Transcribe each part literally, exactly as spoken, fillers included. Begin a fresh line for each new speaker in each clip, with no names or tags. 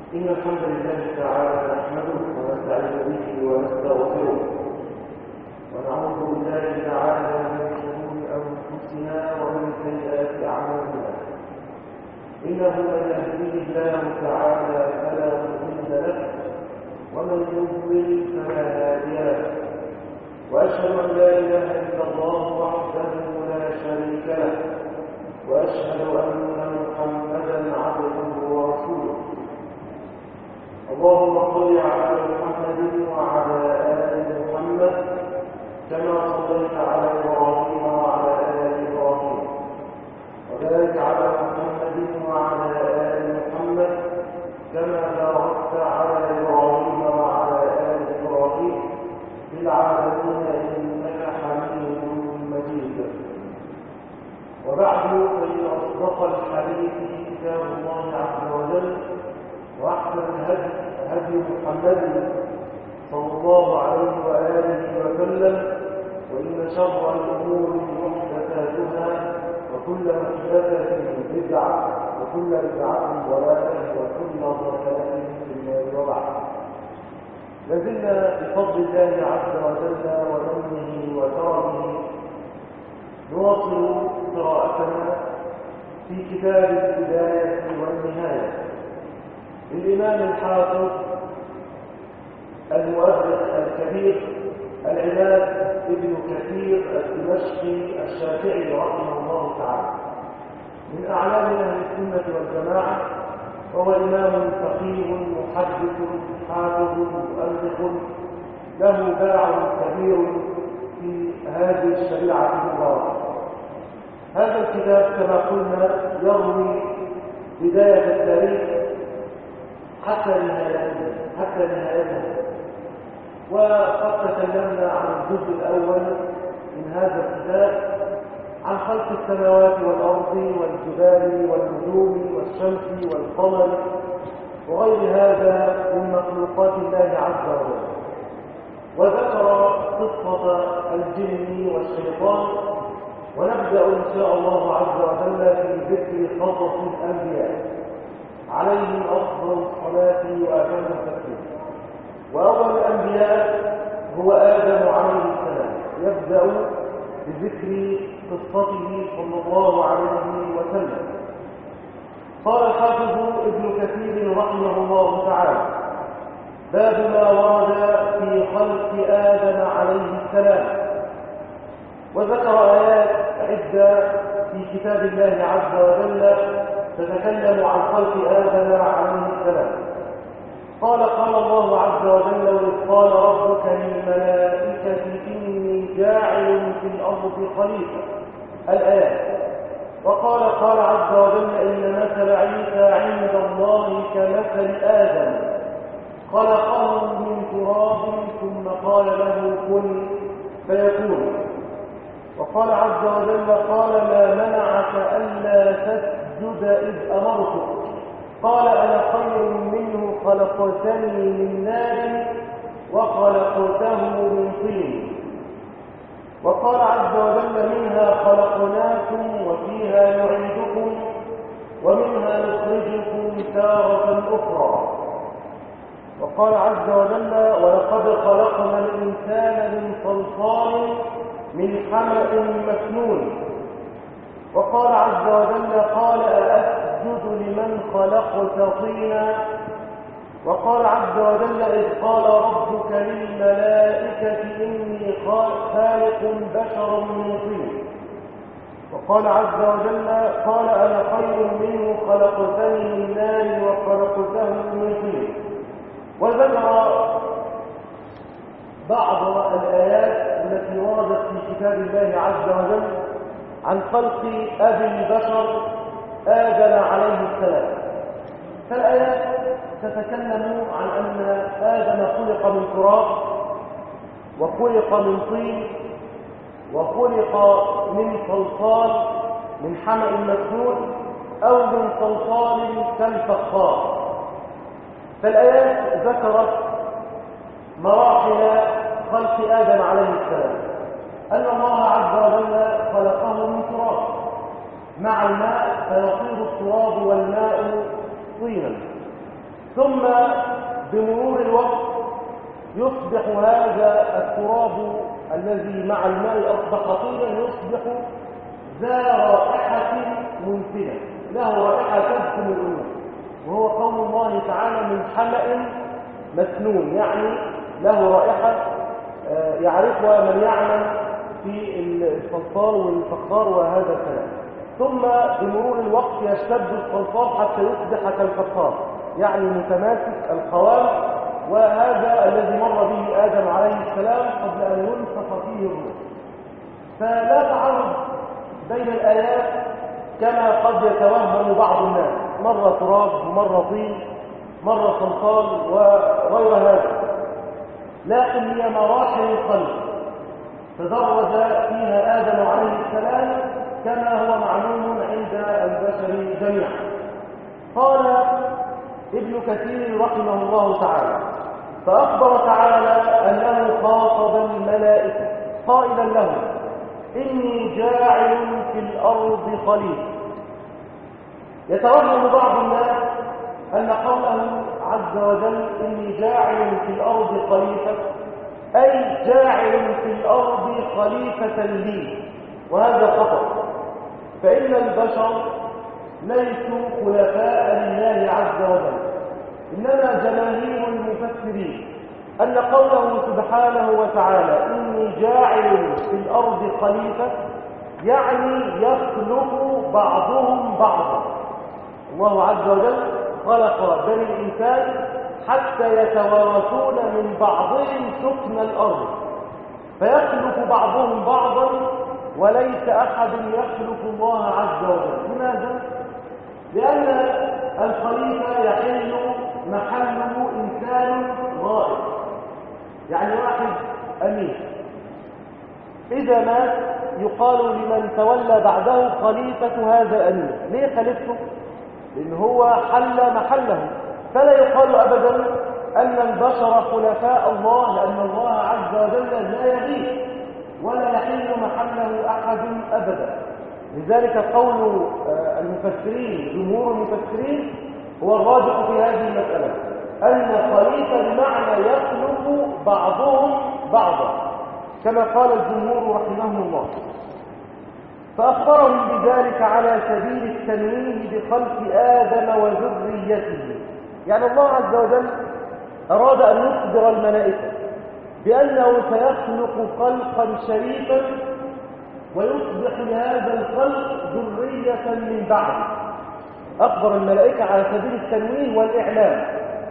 إن الحمد لله تعالى نحمده ونستعين به ونستغفره ونعوذ بالله تعالى من شرور أنفسنا ومن سيئات أعمالنا. إنه من يهديه الله تعالى فلا مضل له ومن يضلل فلا هادي له، وأشهد أن لا إله إلا الله وحده لا شريك له، وأشهد أن محمدا عبده ورسوله. اللهم صل على محمد وعلى آل محمد كما صليت على إبراهيم وعلى آل إبراهيم، وبارك على محمد وعلى آل محمد كما باركت على إبراهيم وعلى آل إبراهيم في العالمين إنك حميد مجيد. وبعد، فإن أصدق الحديث كتاب الله عز وجل، وأحسن الهدي هدي محمد صلى الله عليه وآله وسلم، وإن شر الأمور محدثاتها، وكل محدثة بدعة، وكل بدعة ضلالة، وكل ضلالة في النار. وبعد، لازلنا بفضل الله عز وجل ومنه وكرمه نواصل قراءتنا في كتاب البداية والنهاية للإمام الحافظ المؤرخ الكبير العماد ابن كثير الدمشقي الشافعي رحمه الله تعالى، من أعلام أهل السنة والجماعة، وهو إمام فقيه محدث حافظ مؤرخ له باع كبير في هذه الشريعة المباركة. هذا الكتاب كما قلنا يروي بداية التاريخ حتى نهايته حتى نهايته وقد تكلمنا عن الجزء الأول من هذا الكتاب، عن خلق السماوات والأرض والجبال والنجوم والشمس والقمر وغير هذا من مخلوقات الله عز وجل، وذكر قصة الجن والشيطان. ونبدأ إن شاء الله عز وجل في ذكر قصص الأنبياء عليهم أفضل الصلاة وأتم التسليم. وأول الأنبياء هو آدم عليه السلام، يبدأ بذكر قصته صلى الله عليه وسلم. قال الحافظ ابن كثير رحمه الله تعالى: باب ما ورد في خلق آدم عليه السلام. وذكر آيات عدة في كتاب الله عز وجل تتكلم عن خلق آدم عليه السلام. قال قال الله عز وجل: وإذ قال ربك للملائكة إني جاعل في الأرض خليفة، الآيات. وقال قال عز وجل: إن مثل عيسى عند الله كمثل آدم خلقه من تراب ثم قال له كن فيكون. وقال عز وجل: قال ما منعك ألا تسجد إذ أمرتك قال أنا خير منه خلقتني من نار وخلقته من طين. وقال عز وجل: منها خلقناكم وفيها نعيدكم ومنها نخرجكم تارة أخرى. وقال عز وجل: ولقد خلقنا الإنسان من صلصال من حمأ مسنون. وقال عز وجل: قال أأسجد لمن خلقت طينا. وقال عز وجل: إذ قال ربك للملائكة إني خالق بشرا من طين. وقال عز وجل: قال أنا خير منه خلقتني من نار وخلقته من طين. وذكر بعض الآيات التي وردت في كتاب الله عز وجل عن خلق أبي البشر آدم عليه السلام. فالآيات تتكلم عن أن آدم خلق من تراب، وخلق من طين، وخلق من صلصال من حمأ مسنون، أو من صلصال كالفخار. فالآيات ذكرت مراحل خلق آدم عليه السلام، أن الله عز وجل خلقه من تراب مع الماء فيصير التراب والماء طينا،
ثم بمرور الوقت يصبح هذا التراب الذي مع الماء أصبح طينا يصبح ذا رائحة منتنة، له رائحة تدخل الأنوف، وهو قول الله تعالى من حمأ مسنون، يعني له رائحة يعرفها من يعمل في الصلصال والفخار وهذا الكلام. ثم بمرور الوقت يشتد الصلصال حتى يصبح كالفخار، يعني متماسك القوام، وهذا الذي مر به آدم عليه السلام قبل أن ينفخ فيه الروح. فلا تعرض بين الآيات كما قد يتوهم بعض الناس، مرة تراب ومرة طين مرة صلصال وغير هذا، لكن هي مراحل الخلق تدرج فيها آدم عليه السلام كما هو معلوم عند البشر جميعا. قال ابن كثير رحمه الله تعالى: فأخبر تعالى أنه خاطب الملائكة قائلا لهم: إني جاعل في الأرض خليفة. يتوهم بعض الناس أن قوله عز وجل إني جاعل في الأرض خليفة أي جاعل في الأرض خليفة لي، وهذا خطأ، فإن البشر ليسوا خلفاء لله عز وجل، إنما جماهير المفسرين أن قوله سبحانه وتعالى إني جاعل في الأرض خليفة يعني يخلق بعضهم بعضا. الله عز وجل خلق بني الإنسان حتى يتوارثون من بعضهم سكن الأرض، فيخلق بعضهم بعضا وليس أحد يخلق الله عز وجل. لماذا؟ لأن الخليفة يحل محله إنسان غائب، يعني واحد أمير إذا مات يقال لمن تولى بعده خليفة هذا الأمير. ليه خليفته؟ لأن هو حل محله، فلا يقال أبدا أن البشر خلفاء الله، لأن الله عز وجل لا يغيب ولا يحل محله أحد أبدا. لذلك قول المفسرين جمهور المفسرين هو الراجح في هذه المسألة، أن خليفة بمعنى يخلق بعضهم بعضا كما قال الجمهور رحمهم الله. فأخبرهم بذلك على سبيل التنويه بخلق آدم وذريته، يعني الله عز وجل أراد أن يخبر الملائكة بأنه سيخلق خلقا شريفا ويصبح لهذا الخلق ذرية من بعده. أخبر الملائكة على سبيل التنويه والإعلام،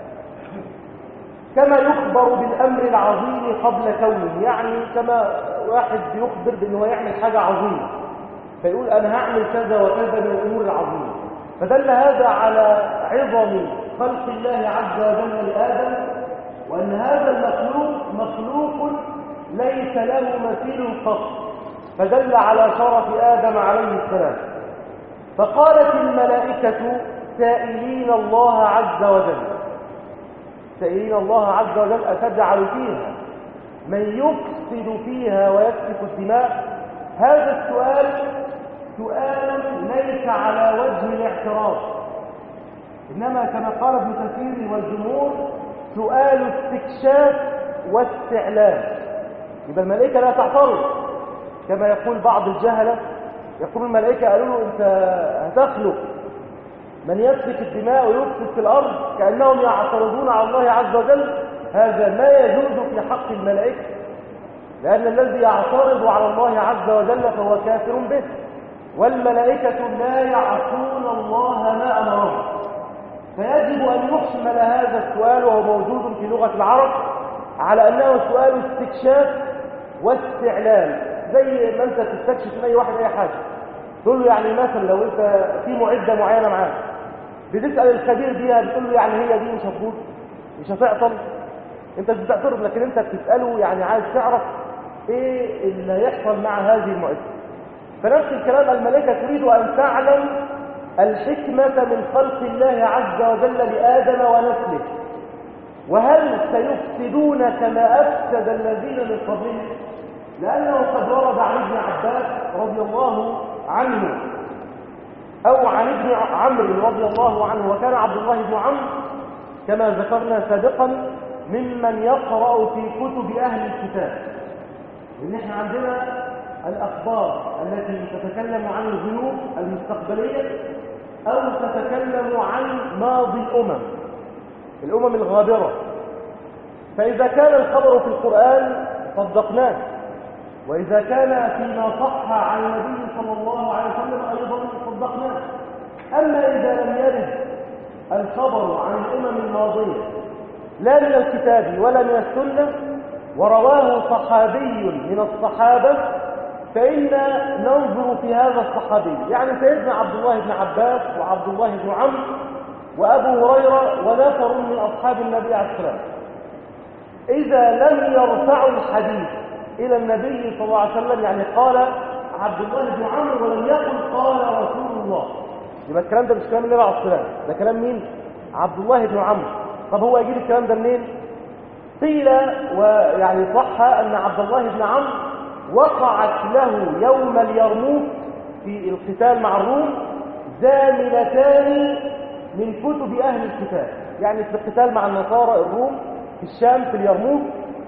كما يخبر بالأمر العظيم قبل كونه، يعني كما واحد بيخبر بأنه يعمل حاجة عظيمة فيقول أنا هعمل كذا وكذا من الأمور العظيمة، فدل هذا على عظم خلق الله عز وجل لآدم، وأن هذا المخلوق مخلوق ليس له مثيل قط، فدل على شرف آدم عليه السلام. فقالت الملائكة سائلين الله عز وجل، سائلين الله عز وجل أتجعل فيها من يفسد فيها ويسفك الدماء؟ هذا السؤال سؤال ليس على وجه الاعتراض، إنما كما قال ابن كثير والجمهور سؤال استكشاف واستعلام. يبقى الملائكة لا تعترض كما يقول بعض الجهلة، يقول الملائكة قالوا له أنت هتخلق من يسفك الدماء ويفسد في الأرض، كأنهم يعترضون على الله عز وجل. هذا ما يجوز في حق الملائكة، لأن الذي يعترض على الله عز وجل فهو كافر به، والملائكة لا يعصون الله ما أمرهم. فيجب أن يحمل هذا السؤال وهو موجود في لغة العرب على أنه سؤال استكشاف واستعلام، زي ما أنت تستكشف من أي واحد أي حاجة، تقول له يعني مثلا لو أنت في معدة معينة معاك بتسأل الخبير بيها بتقول له يعني هي دي مش هتفوت مش هتعطل، أنت مش بتعترض لكن أنت بتسأله يعني عايز تعرف إيه اللي هيحصل مع هذه المعدة. فنفس الكلام الملائكة تريد أن تعلم الحكمة من خلق الله عز وجل لآدم ونسله، وهل سيفسدون كما أفسد الذين من قبلهم؟ لأنه قد ورد عن ابن عباس رضي الله عنه أو عن ابن عمرو رضي الله عنه، وكان عبد الله بن عمرو كما ذكرنا سابقا ممن يقرأ في كتب أهل الكتاب، لأن احنا عندنا الأخبار التي تتكلم عن الغيوب المستقبلية أو تتكلم عن ماضي الأمم الأمم الغابرة. فإذا كان الخبر في القرآن صدقناه، وإذا كان فيما صح عن النبي صلى الله عليه وسلم أيضا صدقناه. أما إذا لم يرد الخبر عن الأمم الماضية لا من الكتاب ولا من السنة ورواه صحابي من الصحابة فإنا ننظر في هذا الصحابي، يعني سيدنا عبد الله بن عباس وعبد الله بن عمرو وأبو هريرة ونفر من أصحاب النبي عليه الصلاة والسلام، إذا لم يرفعوا الحديث إلى النبي صلى الله عليه وسلم، يعني قال عبد الله بن عمرو ولم يقل قال رسول الله، يبقى الكلام ده مش كلام النبي عليه الصلاة والسلام، ده كلام مين؟ عبد الله بن عمرو. طب هو يجيب الكلام ده منين؟ قيل ويعني صح أن عبد الله بن عمرو وقعت له يوم اليرموك في القتال مع الروم زاملتان من كتب أهل الكتاب، يعني في القتال مع النصارى الروم في الشام في اليرموك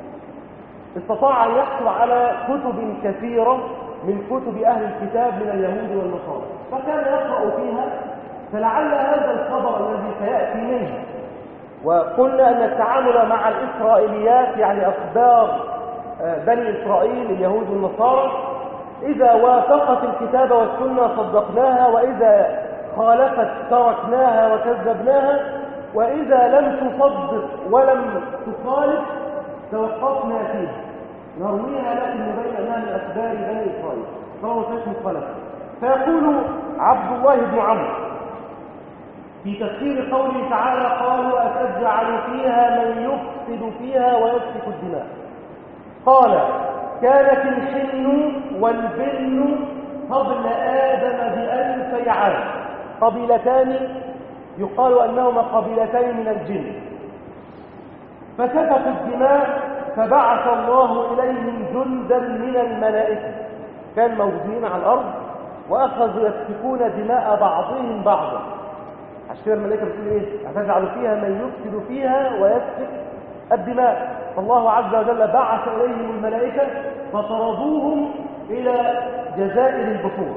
استطاع أن يحصل على كتب كثيرة من كتب أهل الكتاب من اليهود والنصارى، فكان يقرأ فيها. فلعل هذا الخبر الذي سيأتي منه، وقلنا أن التعامل مع الإسرائيليات يعني أخبار بني إسرائيل اليهود والنصارى إذا وافقت الكتاب والسنة صدقناها، وإذا خالفت تركناها وكذبناها، وإذا لم تصدق ولم تخالف توقفنا فيها نرويها لكن نبين أنها من أخبار بني إسرائيل فهو فيش مخالفة. فيقول عبد الله بن عمرو في تفسير قوله تعالى قالوا أتجعل فيها من يفسد فيها ويسفك الدماء، قال كانت الحن والبن قبل آدم بألفي عام قبيلتان يقال أنهما قبيلتين من الجن، فسفكوا الدماء فبعث الله إليهم جندا من الملائكة كان موجودين على الأرض وأخذوا يسفكون دماء بعضهم بعضا. عشان كده الملائكة بتقول إيه؟ أتجعل فيها من يفسد فيها ويسفك الدماء. فالله عز وجل بعث إليهم الملائكة فطردوهم إلى جزائر البحور.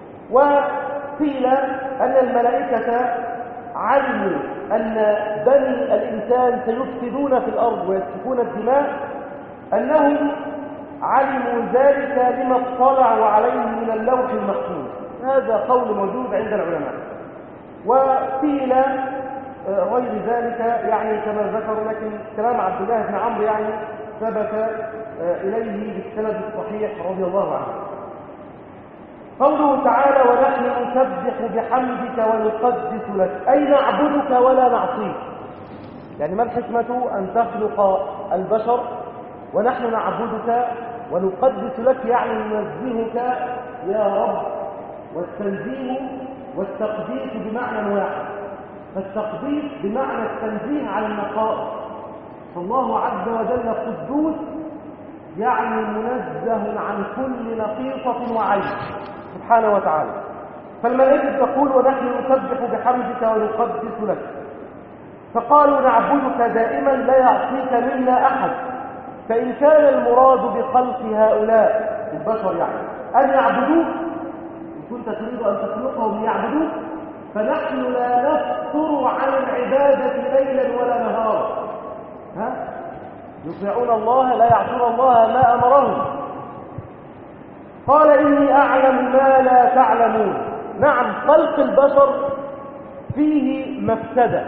وقيل أن الملائكة علموا أن بني الإنسان سيفسدون في الأرض ويسفكون الدماء، أنهم علموا ذلك لما اطلعوا عليه من اللوح المحفوظ. هذا قول موجود عند العلماء. وقيل غير ذلك يعني كما ذكروا، لكن كلام عبد الله بن عمرو يعني ثبت إليه بالسند الصحيح رضي الله عنه. قوله تعالى ونحن نسبح بحمدك ونقدس لك، أي نعبدك ولا نعصيك. يعني ما الحكمة أن تخلق البشر ونحن نعبدك ونقدس لك، يعني ننزهك يا رب. والتنزيه والتقديس بمعنى واحد، فالتقديس بمعنى التنزيه عن النقائص، فالله عز وجل قدوس يعني منزه عن كل نقيصة وعيب سبحانه وتعالى. فالملائكة تقول ونحن نسبح بحمدك ونقدس لك، فقالوا نعبدك دائما لا يعصيك منا أحد. فإن كان المراد بخلق هؤلاء البشر يعني أن يعبدوك، إن كنت تريد أن تخلقهم ليعبدوك، فنحن لا نفطر عن العبادة ليلا ولا نهارا، ها؟ يطيعون الله لا يعصون الله ما أمرهم. قال إني أعلم ما لا تعلمون. نعم خلق البشر فيه مفسدة،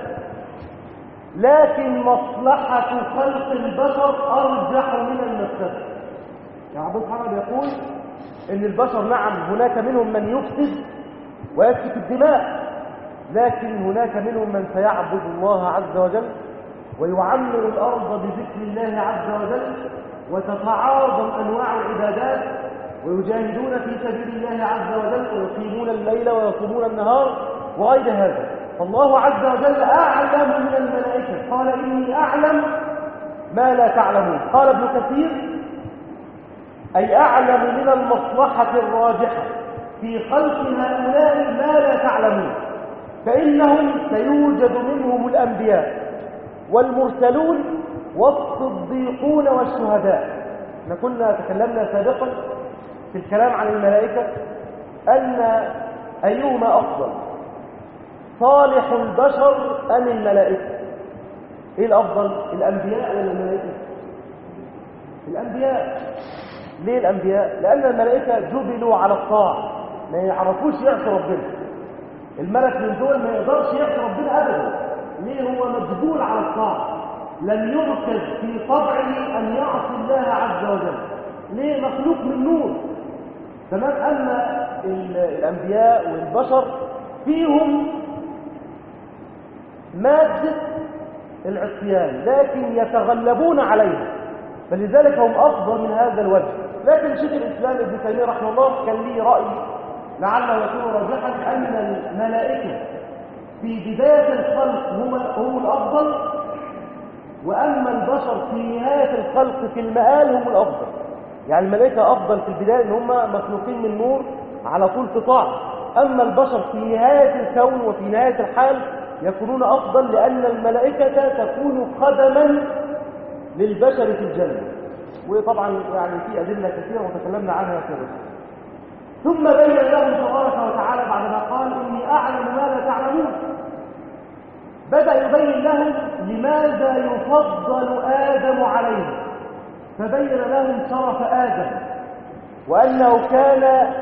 لكن مصلحة خلق البشر أرجح من المفسدة. يعني عبد الحرام يقول إن البشر نعم هناك منهم من يفسد ويسفك الدماء، لكن هناك منهم من سيعبد الله عز وجل ويعمر الأرض بذكر الله عز وجل، وتتعاظم أنواع العبادات، ويجاهدون في سبيل الله عز وجل، ويقيمون الليل ويصومون النهار وغير هذا. فالله عز وجل أعلم من الملائكة، قال إني أعلم ما لا تعلمون. قال ابن كثير أي أعلم من المصلحة الراجحة في خلق هؤلاء ما لا تعلمون، فإنهم سيوجد منهم الأنبياء والمرسلون والصديقون والشهداء. احنا كنا تكلمنا سابقا في الكلام عن الملائكة أن أيهما أفضل، صالح البشر أم الملائكة؟ إيه الأفضل، الأنبياء ولا الملائكة؟ الأنبياء. ليه الأنبياء؟ لأن الملائكة جبلوا على الطاعة، ما يعرفوش يعصوا ربنا. الملك من دول ما يقدرش يعصي ربنا أبدا. ليه؟ هو مجبول على الطاعة، لم يركز في طبعه أن يعصي الله عز وجل. ليه؟ مخلوق من نور. تمام. أما الأنبياء والبشر فيهم مادة العصيان لكن يتغلبون عليها، فلذلك هم أفضل من هذا الوجه. لكن شيخ الإسلام ابن تيمية رحمه الله كان ليه رأي لعله يكون راجحا أن الملائكة في بداية الخلق هم هم الأفضل، وأما البشر في نهاية الخلق في المآل هم الأفضل. يعني الملائكة أفضل في البداية إن هم مخلوقين من نور على طول في طاعة، أما البشر في نهاية الكون وفي نهاية الحال يكونون أفضل، لأن الملائكة تكون خدما للبشر في الجنة. وطبعا يعني في أدلة كثيرة وتكلمنا عنها كذا. ثم بين لهم تبارك وتعالى بعدما قال إني أعلم ما لا تعلمون، بدأ يبين لهم لماذا يفضل آدم عليهم، فبين لهم شرف آدم وأنه كان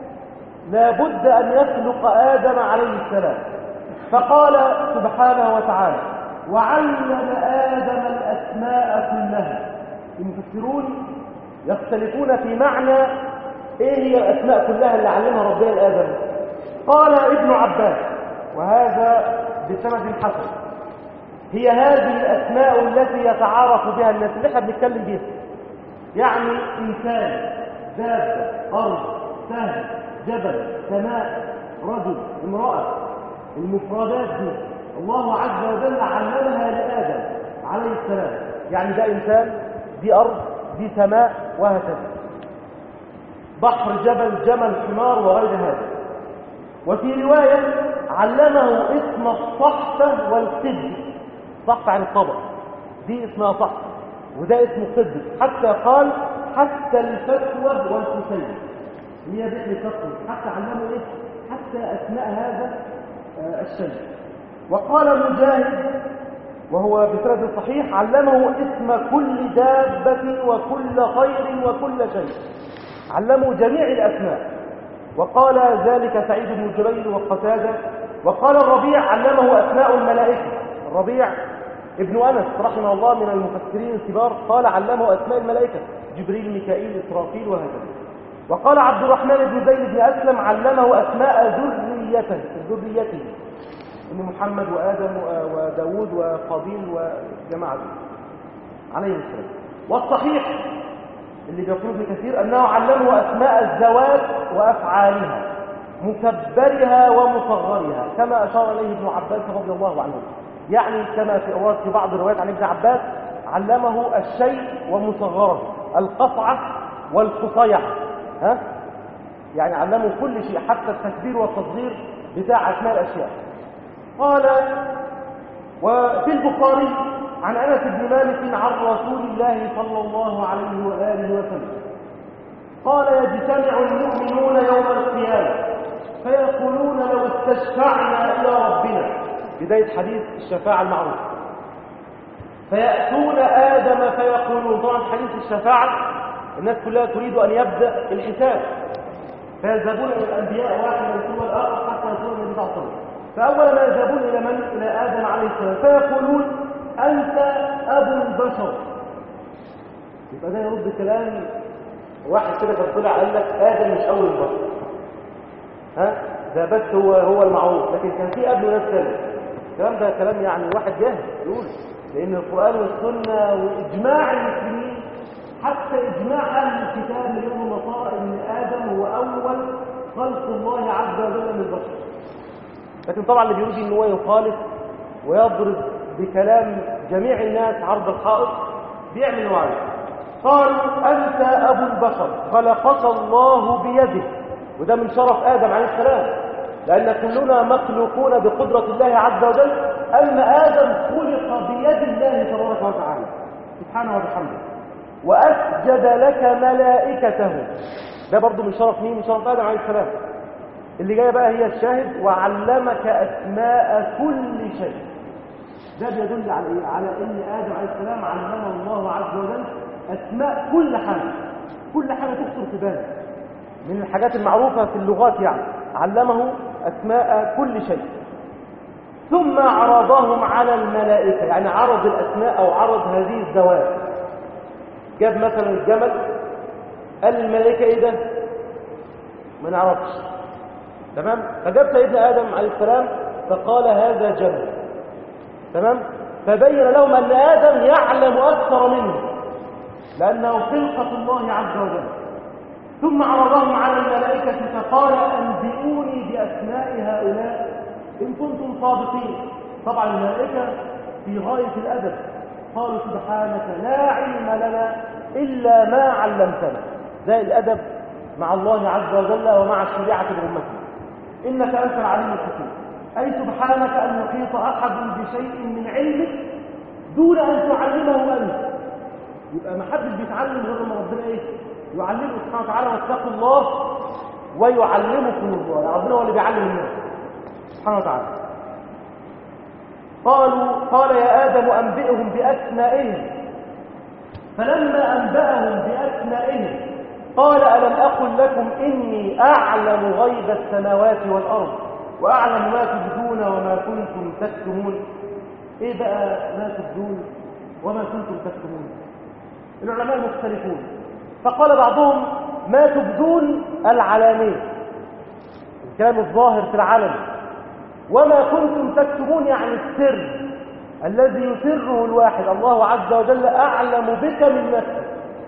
لابد أن يخلق آدم عليه السلام. فقال سبحانه وتعالى وعلم آدم الأسماء كلها. المفسرون يختلفون في معنى ايه هي الأسماء كلها اللي علمها ربنا لآدم. قال ابن عباس وهذا بسند حسن هي هذه الأسماء التي يتعارف بها الناس اللي احنا بنتكلم بها، يعني إنسان، دابة، أرض، سهل، جبل، سماء، رجل، امرأة. المفردات دي الله عز وجل علمها لآدم عليه السلام، يعني ده إنسان، دي أرض، دي سماء، وهكذا. بحر، جبل، جمل، حمار، وغير هذا. وفي رواية علمه اسم الصحفة والقد. صحفة عن الطبق، دي اسمها صحفة وده اسمه قد، حتى قال حتى الفتوى والحسين هي بيت الفتوى، حتى علمه ايه؟ حتى أسماء هذا آه الشيء. وقال مجاهد وهو بسند صحيح علمه اسم كل دابة وكل خير وكل شيء، علموا جميع الأسماء. وقال ذلك سعيد بن جبير وقتادة. وقال الربيع علمه أسماء الملائكة، الربيع ابن أنس رحمه الله من المفسرين الكبار قال علمه أسماء الملائكة، جبريل، ميكائيل، إسرافيل، وهكذا. وقال عبد الرحمن بن زيد بن أسلم علمه أسماء ذريته ذريته إن محمد وآدم وداود وقابيل وجماعته عليه السلام. والصحيح اللي بيقول ابن كثير أنه علمه أسماء الذوات وأفعالها، مكبرها ومصغرها، كما أشار إليه ابن عباس رضي الله عنه. يعني كما في أوراد في بعض الروايات عن ابن عباس علمه الشيء ومصغره، القطعة والقطيع، ها؟ يعني علمه كل شيء حتى التكبير والتصغير بتاع أسماء الأشياء. قال وفي البخاري عن أنس بن مالك عن رسول الله صلى الله عليه وآله وسلم قال يجتمع المؤمنون يوم القيامة فيقولون لو استشفعنا إلى ربنا، بداية حديث الشفاعة المعروف. فيأتون آدم فيقولون، طبعا حديث الشفاعة الناس كلها تريد أن يبدأ الحساب، فيذهبون إلى الأنبياء واحد ثم الآخر حتى يصير النبي صلى الله عليه وسلم. فأولا ما يذهبون إلى من؟ إلى آدم عليه السلام فيقولون أنت أبو البشر. يبقى ده يرد كلام واحد كده كان طلع قال لك آدم مش أول البشر، ها؟ ده بس هو هو المعروف، لكن كان في قبله ناس ثانيه. الكلام ده كلام يعني واحد جاهل يقول، لأن القرآن والسنة وإجماع المسلمين حتى إجماع أهل الكتاب من يوم النصارى إن آدم هو أول خلق الله عز وجل من البشر. لكن طبعا اللي بيريد ان هو يخالف ويضرب بكلام جميع الناس عرض الحائط بيعمل وعي. قالوا أنت أبو البشر خلقك الله بيده، وده من شرف آدم عليه السلام، لأن كلنا مخلوقون بقدرة الله عز وجل، أما آدم خلق بيد الله سبحانه وبحمده، وأسجد لك ملائكته. ده برضو من شرف مين؟ من شرف آدم عليه السلام. اللي جايه بقى هي الشاهد، وعلمك أسماء كل شيء. ده بيدل على ايه؟ على ان آدم عليه السلام علمه الله عز وجل أسماء كل حاجة، كل حاجة تخطر في بالك من الحاجات المعروفة في اللغات، يعني علمه أسماء كل شيء. ثم عرضهم على الملائكة، يعني عرض الأسماء أو عرض هذه الذوات. جاب مثلا الجمل، قال للملائكة ايه ده؟ ما نعرفش. تمام؟ فجاب سيدنا آدم عليه السلام فقال هذا جمل. تمام؟ فبين لهم أن آدم يعلم أكثر منه لأنه خلقة الله عز وجل. ثم عرضهم على الملائكة فقال أنبئوني بأسماء هؤلاء إن كنتم صادقين. طبعا الملائكة في غاية الأدب، قالوا سبحانك لا علم لنا إلا ما علمتنا. ده الأدب مع الله عز وجل ومع الشريعة بأمته. إنك أنت العليم الحكيم، أي سبحانك أن يحيط أحد بشيء من علمك دون أن تعلمه أنت. يبقى ما حدش بيتعلم غير ما ربنا إيه؟ يعلمه سبحانه وتعالى. واتقوا الله ويعلمكم الله. يعني ربنا هو اللي بيعلم الناس سبحانه وتعالى. قالوا قال يا آدم أنبئهم بأسمائهم. فلما أنبأهم بأسمائهم قال ألم أقل لكم إني أعلم غيب السماوات والأرض وأعلم ما تبدون وما كنتم تكتمون. إيه بقى ما تبدون وما كنتم تكتمون؟ العلماء مختلفون، فقال بعضهم ما تبدون العلانية، الكلام الظاهر في العلن، وما كنتم تكتمون يعني السر الذي يسره الواحد. الله عز وجل أعلم بك من نفسك.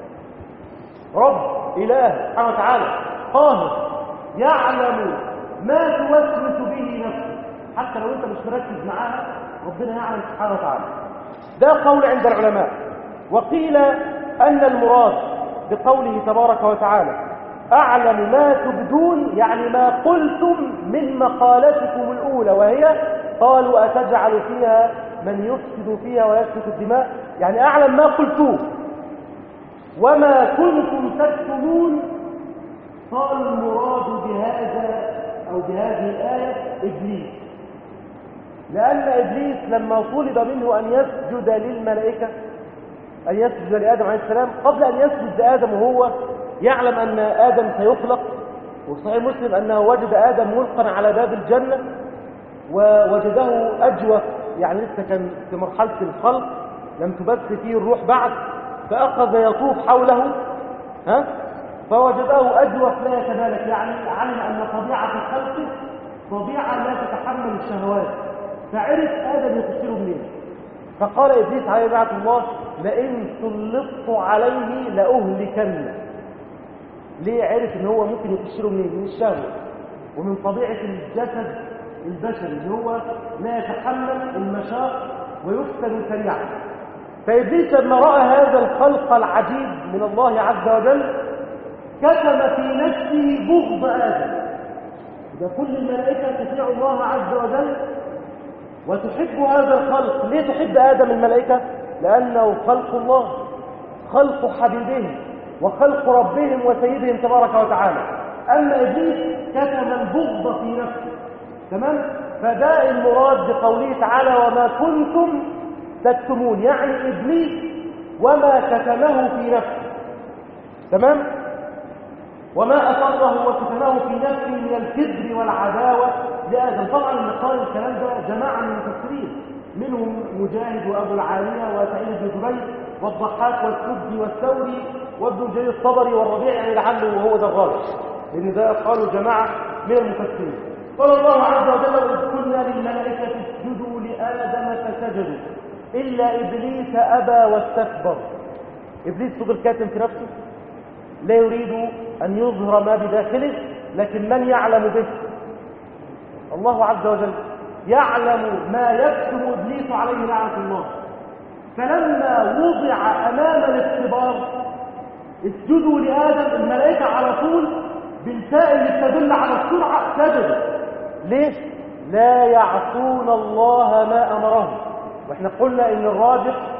رب إله سبحانه وتعالى قاهر يعلم ما توسوس به نفسك، حتى لو انت مش مركز معاها ربنا يعلم سبحانه وتعالى. ده قول عند العلماء. وقيل أن المراد بقوله تبارك وتعالى أعلم ما تبدون يعني ما قلتم من مقالتكم الأولى، وهي قالوا أتجعل فيها من يفسد فيها ويسفك الدماء، يعني أعلم ما قلتوه. وما كنتم تكتمون قالوا المراد بهذا أو بهذه الآية إبليس، لأن إبليس لما طلب منه أن يسجد للملائكة، أن يسجد لآدم عليه السلام، قبل أن يسجد لآدم وهو يعلم أن آدم سيخلق، وصحيح مسلم أنه وجد آدم ملقا على باب الجنة ووجده أجوف، يعني لسه كان في مرحلة الخلق لم تبث فيه الروح بعد، فأخذ يطوف حوله ها فوجده أجوف لا يتمالك، يعني علم أن طبيعة الخلق طبيعة لا تتحمل الشهوات، فعرف آدم يخسره منين. فقال إبليس عليه لعنة الله لئن سلطت عليه لأهلكنه. ليه؟ عرف ان هو ممكن يخسره منين؟ من الشهوة ومن طبيعة الجسد البشري اللي هو لا يتحمل المشاق ويفتن سريعا. فإبليس لما رأى هذا الخلق العجيب من الله عز وجل كتم في نفسه بغض آدم. إذا كل الملائكة تطيع الله عز وجل وتحب هذا الخلق، ليه تحب آدم الملائكة؟ لأنه خلق الله، خلق حبيبهم وخلق ربهم وسيدهم تبارك وتعالى. أما إبليس كتم البغض في نفسه. تمام؟ فده المراد بقوله تعالى وما كنتم تكتمون، يعني إبليس وما كتمه في نفسه. تمام؟ وما أصره وكتمه في نفسه من الكبر والعداوة لآدم. طبعا اللي قال الكلام ده جماعة من المفسرين، منهم مجاهد وأبو العالية وسعيد بن جبير والضحاك والسدي والثوري وابن جرير الطبري والربيع، يعني لعله وهو ده الراجح، لأن ده قالوا جماعة من المفسرين. قال الله عز وجل وإذ قلنا للملائكة اسجدوا لآدم فسجدوا إلا إبليس أبى واستكبر. إبليس فضل كاتم في نفسه لا يريد أن يظهر ما بداخله، لكن من يعلم به؟ الله عز وجل يعلم ما يكتم إبليس عليه لعنة الله. فلما وضع أمام الاختبار اسجدوا لآدم، الملائكة على طول بالتاء اللي تدل على السرعة سجدوا. ليش؟ لا يعصون الله ما أمرهم. واحنا قلنا إن الراجح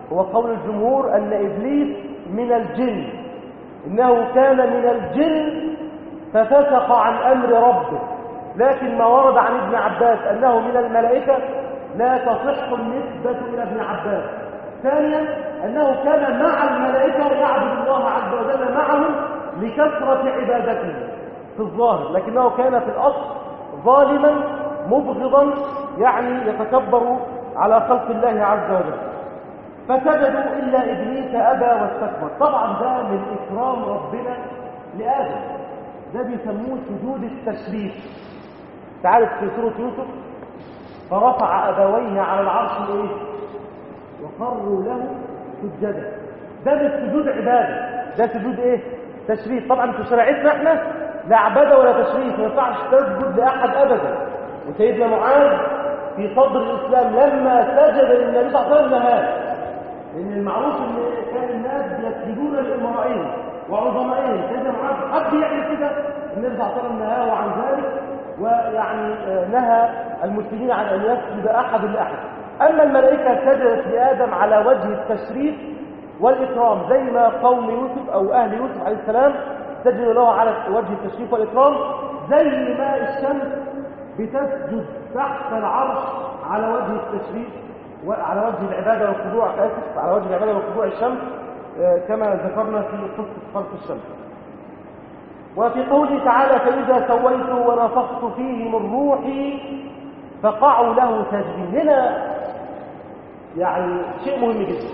هو قول الجمهور أن إبليس من الجن، إنه كان من الجن ففسق عن أمر ربه. لكن ما ورد عن ابن عباس أنه من الملائكة لا تصح النسبة إلى ابن عباس. ثانيا أنه كان مع الملائكة يعبد الله عز وجل معهم لكثرة عبادته في الظاهر، لكنه كان في الأصل ظالما مبغضا، يعني يتكبر على خلق الله عز وجل. فسجدوا إلا إبليس أبى واستكبر. طبعا ده من إكرام ربنا لآدم، ده بيسموه سجود التشريف. تعرف في سورة يوسف فرفع أبويه على العرش إيه؟ وخروا له سجدا. ده مش سجود عبادة، ده سجود إيه؟ تشريف. طبعا في شريعتنا إحنا لا عبادة ولا تشريف، ما ينفعش تسجد لأحد أبدا. وسيدنا معاذ في صدر الإسلام لما سجد للنبي صلى الله عليه وسلم نهاه، لأن المعروف إن كان الناس يسجدون لأمرائهم وعظمائهم. سيدنا معاذ حب يعمل كده، النبي صلى الله عليه وسلم نهاه عن ذلك، ويعني نهى المسلمين عن أن يسجد أحد لأحد. أما الملائكة سجدت لآدم على وجه التشريف والإكرام، زي ما قوم يوسف أو أهل يوسف عليه السلام سجدوا له على وجه التشريف والإكرام، زي ما الشمس بتسجد تحت العرش على وجه التشريف وعلى وجه العبادة والخضوع، آسف على وجه العبادة والخضوع الشمس، كما ذكرنا في قصة خلق الشمس. وفي قوله تعالى فإذا سويته ونفخت فيه من روحي فقعوا له ساجدين. هنا يعني شيء مهم جدا.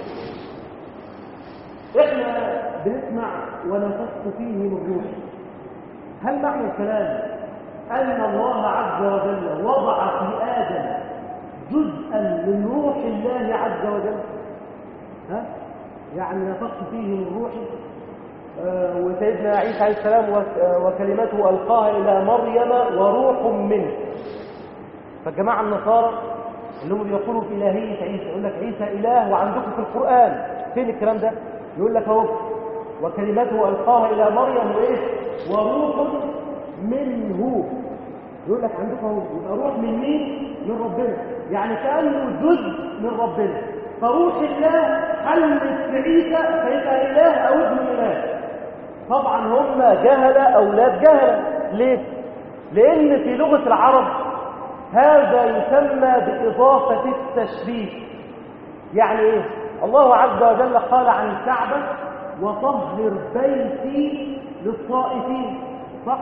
احنا بنسمع ونفخت فيه من روحي، هل معنى الكلام أن الله عز وجل وضع في آدم جزءا من روح الله عز وجل؟ ها؟ يعني نفخت فيه من روحي. آه وسيدنا عيسى عليه السلام وكلمته ألقاها إلى مريم وروح منه. فالجماعة النصارى اللي هم بيقولوا في إلهية عيسى يقول لك عيسى إله، وعندكم في القرآن فين الكلام ده؟ يقول لك اهو وكلمته ألقاها إلى مريم وإيه؟ وروح منه. يقول لك عندكم اهو يبقى روح من مين؟ من ربنا، يعني كأنه جزء من ربنا. فروح الله حلت في عيسى فيبقى إله أو ابن إله. طبعا هم جهلة أولاد جهلة. ليه؟ لأن في لغة العرب هذا يسمى بإضافة التشريف. يعني إيه؟ الله عز وجل قال عن الكعبة وطهر بيتي للطائفين، صح؟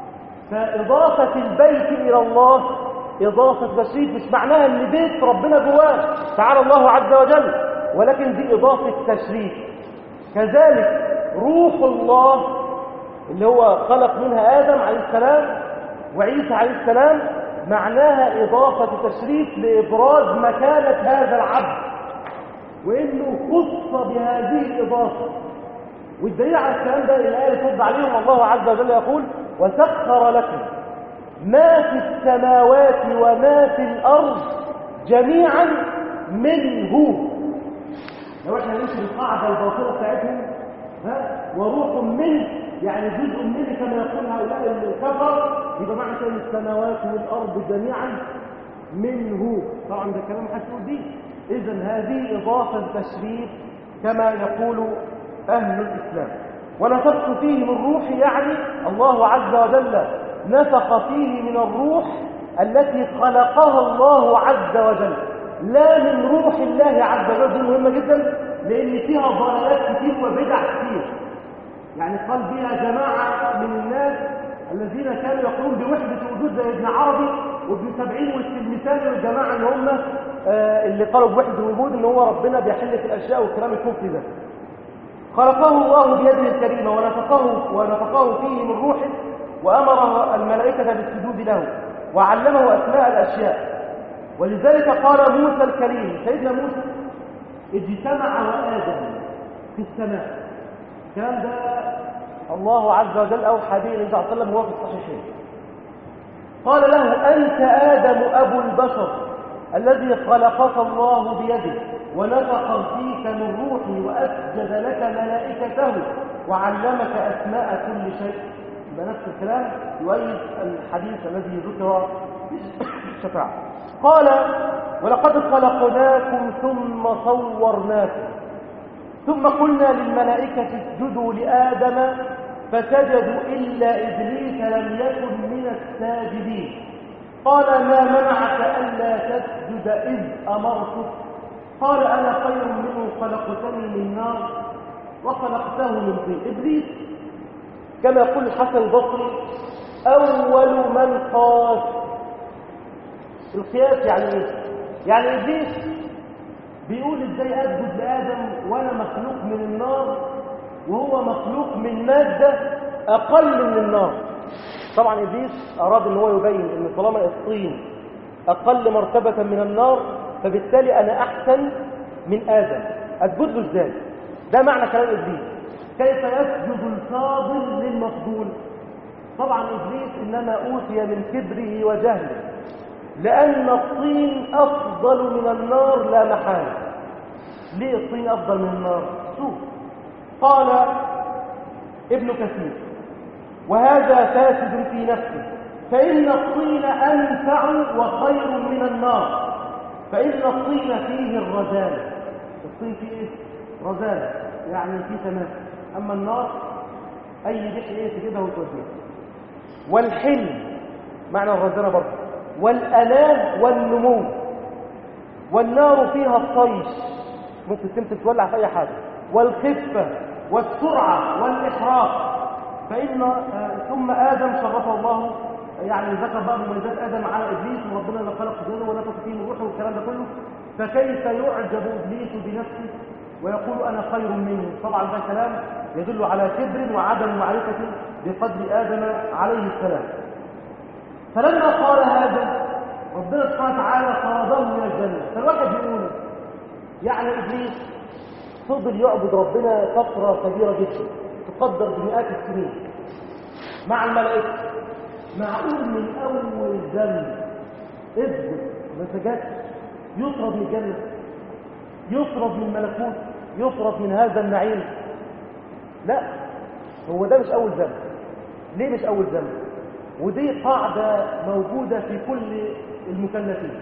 فإضافة البيت إلى الله إضافة تشريف، مش معناها أن بيت ربنا جواه تعالى الله عز وجل، ولكن دي إضافة تشريف. كذلك روح الله اللي هو خلق منها آدم عليه السلام وعيسى عليه السلام معناها إضافة تشريف لإبراز مكانة هذا العبد، وإنه خص بهذه الإضافة. والدليل على الكلام ده الآية ترد عليهم الله عز وجل يقول وسخر لكم ما في السماوات وما في الأرض جميعا منه. لو احنا نمشي بالقاعدة الباطلة بتاعتهم ها وروح منه يعني جزء منه كما يقول هؤلاء الكفر، يبقى معنى كده السماوات والأرض جميعا منه. طبعا ده كلام حسن دي. إذن هذه إضافة تشريف كما يقول أهل الإسلام. ونفخت فيه من روحي يعني الله عز وجل نفخ فيه من الروح التي خلقها الله عز وجل، لا من روح الله عز وجل. دي مهمة جدا لأن فيها ضلالات كتير وبدع كتير. يعني قال بها جماعة من الناس الذين كانوا يقولون بوحدة وجود زي ابن عربي وابن سبعين والتلمساني والجماعة اللي هم آه اللي قالوا بوحدة الوجود ان هو ربنا بيحل في الأشياء والكلام الكفري ده. خلقه الله بيده الكريمة ونفخه ونفخه فيه من روحه وأمر الملائكة بالسجود له وعلمه أسماء الأشياء. ولذلك قال موسى الكريم سيدنا موسى اجتمع وآدم في السماء. الكلام ده الله عز وجل أوحى به النبي صلى الله عليه وسلم وهو في الصحيحين. قال له أنت آدم أبو البشر الذي خلقك الله بيده ونفخ فيك من روحي وأسجد لك ملائكته وعلمك أسماء كل شيء. بنفس الكلام يؤيد الحديث الذي ذكر في الشفاعة. قال ولقد خلقناكم ثم صورناكم. ثم قلنا للملائكة اسجدوا لآدم فسجدوا إلا إبليس لم يكن من الساجدين. قال ما منعك ألا تسجد إذ أمرتك؟ قال أنا خير منه خلقتني من نار وخلقته من طين. إبليس كما يقول الحسن البصري أول من قاس. القياس يعني إيه؟ يعني إبليس بيقول إزاي أسجد لآدم وأنا مخلوق من النار وهو مخلوق من مادة أقل من النار. طبعا إبليس أراد أن هو يبين أن طالما الطين أقل مرتبة من النار فبالتالي أنا أحسن من آدم، أسجد له إزاي؟ ده معنى كلام إبليس. كيف يسجد الفاضل للمفضول؟ طبعا إبليس إنما أوتي من كبره وجهله، لأن الطين أفضل من النار لا محالة. ليه الطين أفضل من النار؟ شوف، قال ابن كثير وهذا فاسد في نفسه، فإن الطين أنفع وخير من النار، فإن الطين فيه الرزانة. الطين فيه إيه؟ رزانة، يعني فيه تماسك. أما النار أي ريح إيه تجيبها وتوديها. والحلم معنى الرزانة برضه، والأناه والنمو. والنار فيها الطيش، ممكن تمسك تولع في أي حاجة. والخفة والسرعة والإحراق. فإن آه ثم آدم شرفه الله، يعني ذكر بقى مميزات آدم على إبليس، وربنا اللي خلق جنه ونفخ فيه من روحه والكلام ده كله. فكيف يعجب إبليس بنفسه ويقول أنا خير منه؟ طبعا ده كلام يدل على كبر وعدم معرفة بقدر آدم عليه السلام. فلما قال هذا ربنا سبحانه وتعالى طرده من الجنة. فالواحد يقول يعني إبليس فضل يعبد ربنا فترة كبيرة جدا تقدر بمئات السنين مع الملائكة. معقول من أول ذنب ابن ما سجدش يطرد من الجنة، يطرد من الملكوت، يطرد من هذا النعيم؟ لا، هو ده مش أول ذنب. ليه مش أول ذنب؟ ودي قاعدة موجودة في كل المكلفين.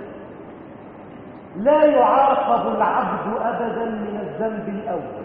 لا يعاقب العبد أبدا من الذنب الأول.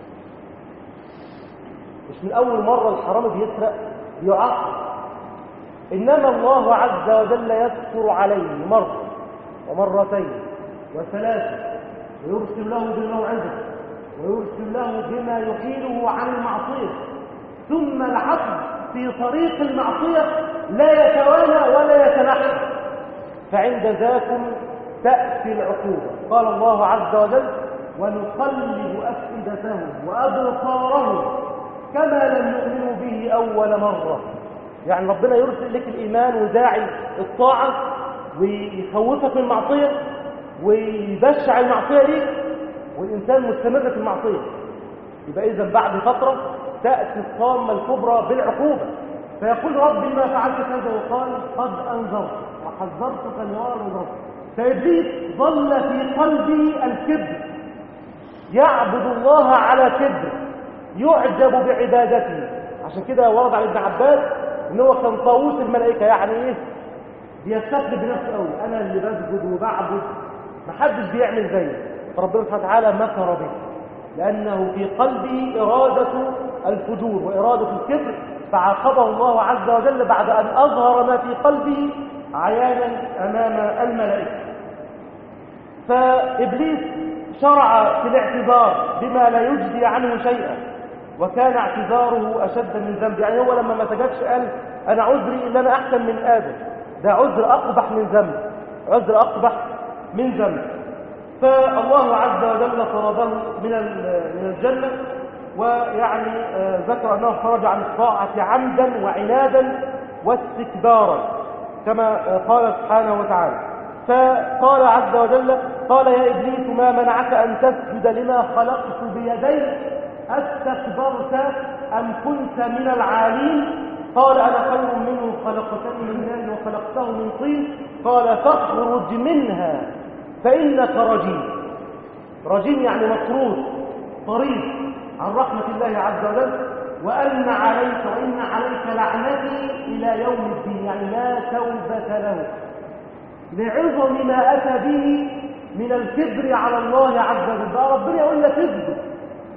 مش من أول مرة الحرام بيسرق يعاقب، إنما الله عز وجل يستر عليه مرة ومرتين وثلاثة، ويرسل له بالموعظة، ويرسل له بما يحيله عن المعصية. ثم العبد في طريق المعصية لا يتوانى ولا يتنحى، فعند ذاكم تأتي العقوبة. قال الله عز وجل ونقلب أفئدتهم وأبصارهم كما لم يؤمنوا به أول مرة. يعني ربنا يرسل لك الإيمان وداعي الطاعة ويخوفك من المعصية ويبشع المعصية ليك، والإنسان مستمر في المعصية. يبقى إذن بعد فترة تأتي الطامة الكبرى بالعقوبة، فيقول ربي ما فعلت كذا، وقال قد أنذرت وحذرتك النار الرب. فإبليس ظل في قلبه الكبر، يعبد الله على كبر، يعجب بعبادته. عشان كده ورد عن ابن عباس ان هو كان طاووس الملائكه، يعني ايه؟ بيستخدم بنفسه قوي، انا اللي بسجد وبعبد، محدش بيعمل زيه. فربنا سبحانه وتعالى مكر به، لانه في قلبه اراده الفجور واراده الكبر، فعاقبه الله عز وجل بعد ان اظهر ما في قلبه عيانا امام الملائكه. فابليس شرع في الاعتذار بما لا يجزي عنه شيئا، وكان اعتذاره اشد من ذنب. يعني هو لما ما سجدش قال انا عذري ان انا احسن من ادم، ده عذر اقبح من ذنب، عذر اقبح من ذنب. فالله عز وجل طرده من من الجنه، ويعني ذكر انه خرج عن الطاعه عمدا وعنادا واستكبارا كما قال سبحانه وتعالى. فقال عز وجل قال يا ابليس ما منعك ان تسجد لما خلقت بيدي استكبرت ام كنت من العالين؟ قال انا خير منه خلقتني من نار وخلقته من طين. قال فاخرج منها فانك رجيم. رجيم يعني مطرود طريد عن رحمه الله عز وجل، وان عليك وان عليك لعنتي الى يوم الدين، يعني لا توبه له، لعظم ما اتى به من الكبر على الله عز وجل. ربنا يقول لك اسجد،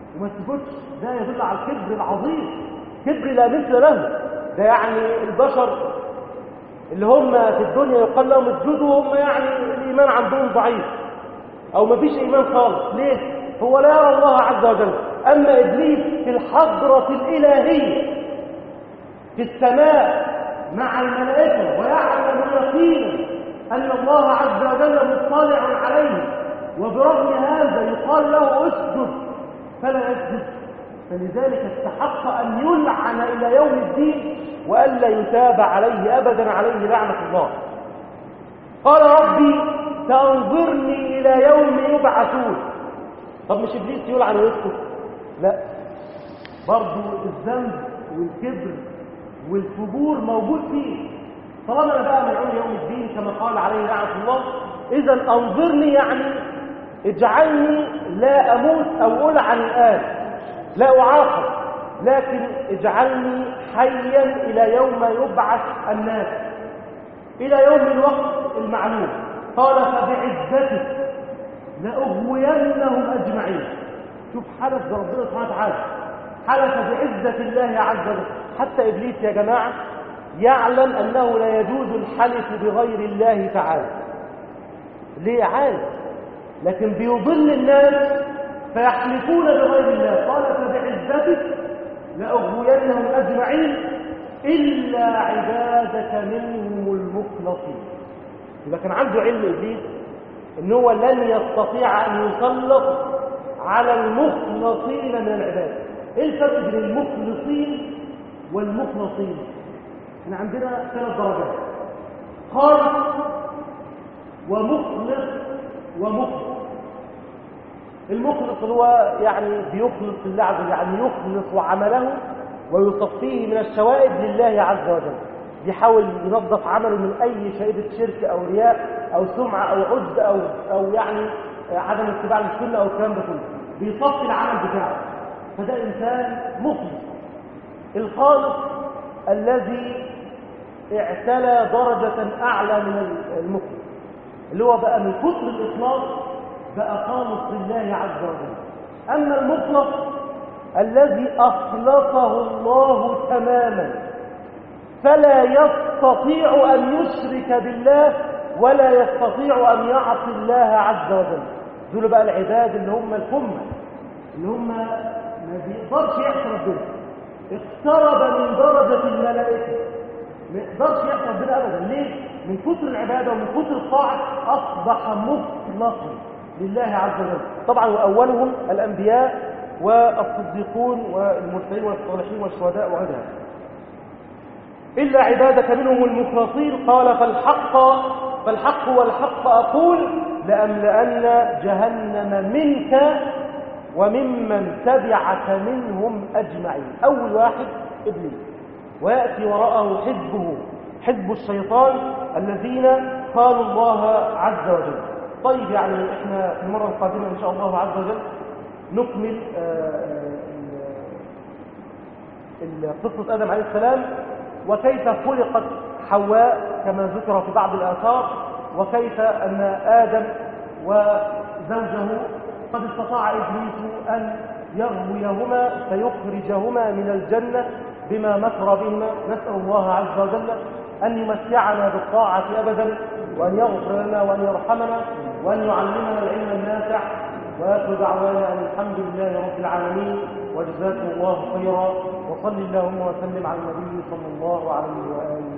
وما تسجدش، ده يدل على الكبر العظيم، كبر لا مثل له. ده يعني البشر اللي هم في الدنيا يقال لهم اسجدوا وهم يعني الإيمان عندهم ضعيف أو ما فيش إيمان خالص. ليه؟ هو لا يرى الله عز وجل. أما إبليس في الحضرة الإلهية في السماء مع الملائكة ويعلم يقينا أن الله عز وجل مطلع عليه، وبرغم هذا يقال له اسجد فلا يسجد، فلذلك استحق أن يلعن إلى يوم الدين وألا يتاب عليه أبدا، عليه لعنة الله. قال ربي تنظرني إلى يوم يبعثون. طب مش إبليس يلعن ويسكت؟ لا، برضو الذنب والكبر والفجور موجود فيه. طالما أنا بقى ملعون يوم الدين كما قال عليه لعنة الله، إذا أنظرني يعني اجعلني لا أموت أو ألعن الآن، لا أعاقب، لكن اجعلني حيا إلى يوم يبعث الناس، إلى يوم الوقت المعلوم. قال فبعزتك لأغوينهم أجمعين. شوف حلف بربنا سبحانه وتعالى، حلف بعزة الله عز وجل. حتى إبليس يا جماعة يعلم أنه لا يجوز الحلف بغير الله تعالى. ليه؟ عارف، لكن بيضل الناس فيحلفون بغير الله. قال فبعزتك لأغوينهم أجمعين إلا عبادك منهم المخلصين. إذا كان عنده علم إبليس إن هو لن يستطيع أن يسلط على المخلصين من العباد. إيه الفرق بين المخلصين والمخلصين؟ إحنا عندنا ثلاث درجات: خالص ومخلص ومخلص. المخلص هو يعني بيخلص لله عز وجل، يعني يخلص عمله ويصفيه من الشوائب لله عز وجل، بيحاول ينظف عمله من أي شائبة شرك أو رياء أو سمعة أو عجب أو أو يعني عدم اتباع للسنة أو الكلام ده كله، بيصفي العمل بتاعه، فده إنسان مخلص. الخالص الذي اعتلى درجة أعلى من المخلص، اللي هو بقى من كتر الإخلاص بقى خالص لله عز وجل. أما المخلص الذي أخلصه الله تماما فلا يستطيع أن يشرك بالله ولا يستطيع أن يعصي الله عز وجل. دول بقى العباد اللي هم الكمة، اللي هم ما بيقدرش يعصي ربنا، اقترب من درجة الملائكة، ما يقدرش يعصي ربنا أبدا. ليه؟ من كتر العبادة ومن كتر الطاعة أصبح مخلصا لله عز وجل. طبعا وأولهم الأنبياء والصديقون والمرسلين والصالحين والشهداء وغيرها. إلا عبادك منهم المخلصين. قال فالحق فالحق والحق أقول لأملأن جهنم منك وممن تبعك منهم أجمعين. أول واحد إبليس، ويأتي وراءه حزبه، حزب الشيطان الذين قالوا الله عز وجل. طيب يعني احنا في المرة القادمة إن شاء الله عز وجل نكمل قصة آدم عليه السلام، وكيف خلقت حواء كما ذكر في بعض الآثار، وكيف أن آدم وزوجه قد استطاع إبليس أن يغويهما فيخرجهما من الجنة بما مكر بهما. نسأل الله عز وجل أن يمتعنا بالطاعة أبدا، وأن يغفر لنا وأن يرحمنا وأن يعلمنا العلم النافع. وآخر دعوانا أن الحمد لله رب العالمين، وجزاكم الله خيرا، وصل اللهم وسلم على النبي صلى الله عليه وآله